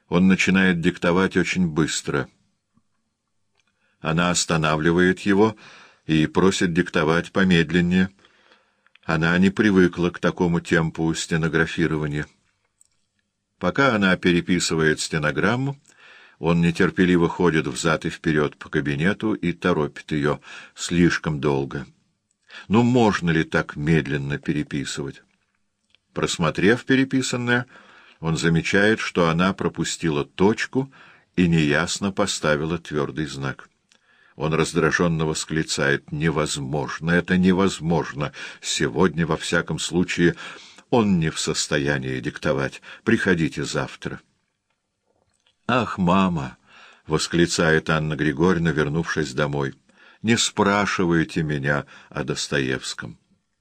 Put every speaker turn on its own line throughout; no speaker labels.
Он начинает диктовать очень быстро. Она останавливает его и просит диктовать помедленнее. Она не привыкла к такому темпу стенографирования. Пока она переписывает стенограмму, он нетерпеливо ходит взад и вперед по кабинету и торопит ее слишком долго. Ну, можно ли так медленно переписывать? Просмотрев переписанное, он замечает, что она пропустила точку и неясно поставила твердый знак. Он раздраженно восклицает: «Невозможно! Это невозможно! Сегодня, во всяком случае, он не в состоянии диктовать. Приходите завтра». «Ах, мама!» — восклицает Анна Григорьевна, вернувшись домой. «Не спрашивайте меня о Достоевском».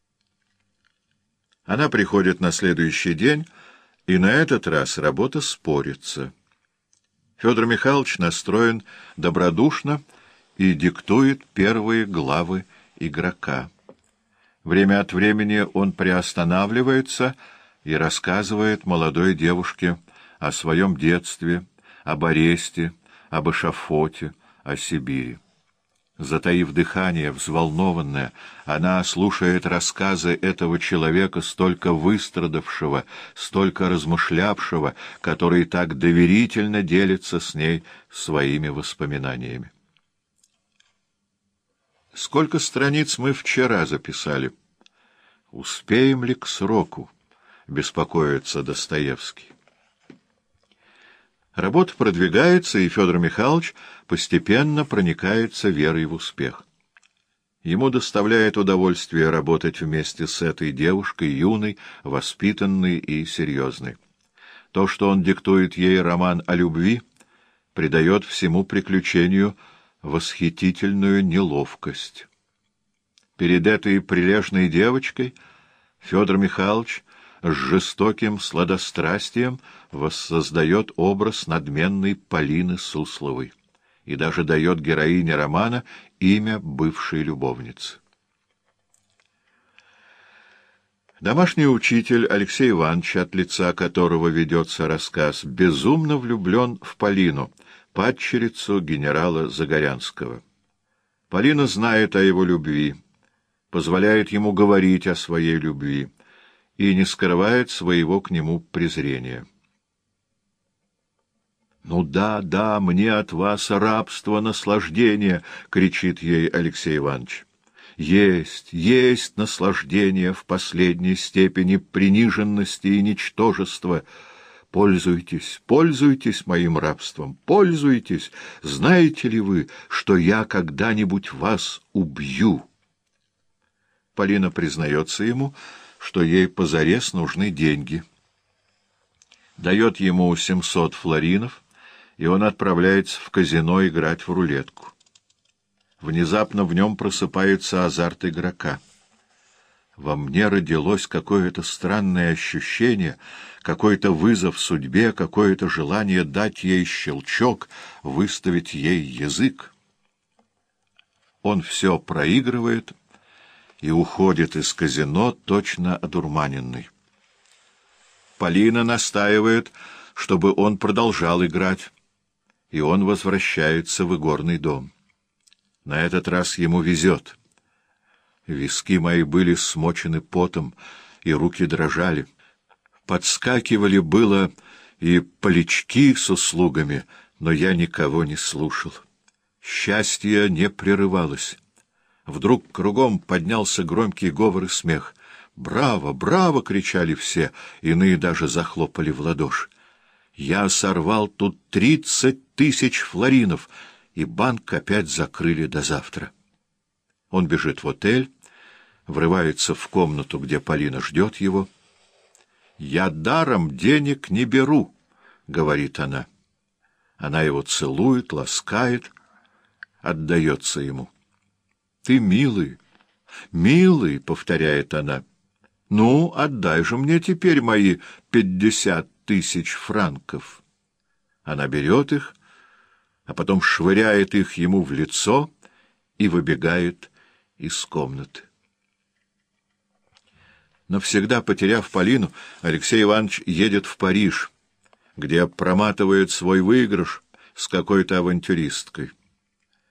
Она приходит на следующий день, и на этот раз работа спорится. Федор Михайлович настроен добродушно и диктует первые главы «Игрока». Время от времени он приостанавливается и рассказывает молодой девушке о своем детстве, об аресте, об эшафоте, о Сибири. Затаив дыхание, взволнованная, она слушает рассказы этого человека, столько выстрадавшего, столько размышлявшего, который так доверительно делится с ней своими воспоминаниями. «Сколько страниц мы вчера записали? Успеем ли к сроку?» — беспокоится Достоевский. Работа продвигается, и Федор Михайлович постепенно проникается верой в успех. Ему доставляет удовольствие работать вместе с этой девушкой, юной, воспитанной и серьезной. То, что он диктует ей роман о любви, придает всему приключению восхитительную неловкость. Перед этой прилежной девочкой Федор Михайлович с жестоким сладострастием воссоздает образ надменной Полины Сусловой и даже дает героине романа имя бывшей любовницы. Домашний учитель Алексей Иванович, от лица которого ведется рассказ, безумно влюблен в Полину, падчерицу генерала Загорянского. Полина знает о его любви, позволяет ему говорить о своей любви и не скрывает своего к нему презрения. «Ну да, да, мне от вас рабство, наслаждение!» — кричит ей Алексей Иванович. Есть наслаждение в последней степени приниженности и ничтожества. Пользуйтесь, пользуйтесь моим рабством, пользуйтесь. Знаете ли вы, что я когда-нибудь вас убью?» Полина признается ему, что ей позарез нужны деньги. Дает ему 700 флоринов, и он отправляется в казино играть в рулетку. Внезапно в нем просыпается азарт игрока. Во мне родилось какое-то странное ощущение, какой-то вызов судьбе, какое-то желание дать ей щелчок, выставить ей язык. Он все проигрывает и уходит из казино точно одурманенный. Полина настаивает, чтобы он продолжал играть, и он возвращается в игорный дом. На этот раз ему везет. Виски мои были смочены потом, и руки дрожали. Подскакивали было и полячки с услугами, но я никого не слушал. Счастье не прерывалось. Вдруг кругом поднялся громкий говор и смех. «Браво! Браво!» — кричали все, иные даже захлопали в ладоши. Я сорвал тут 30 000 флоринов, и банк опять закрыли до завтра. Он бежит в отель, врывается в комнату, где Полина ждет его. «Я даром денег не беру», — говорит она. Она его целует, ласкает, отдается ему. «Ты милый, милый», — повторяет она. «Ну, отдай же мне теперь мои 50 000 франков». Она берет их, а потом швыряет их ему в лицо и выбегает из комнаты. Навсегда потеряв Полину, Алексей Иванович едет в Париж, где проматывает свой выигрыш с какой-то авантюристкой.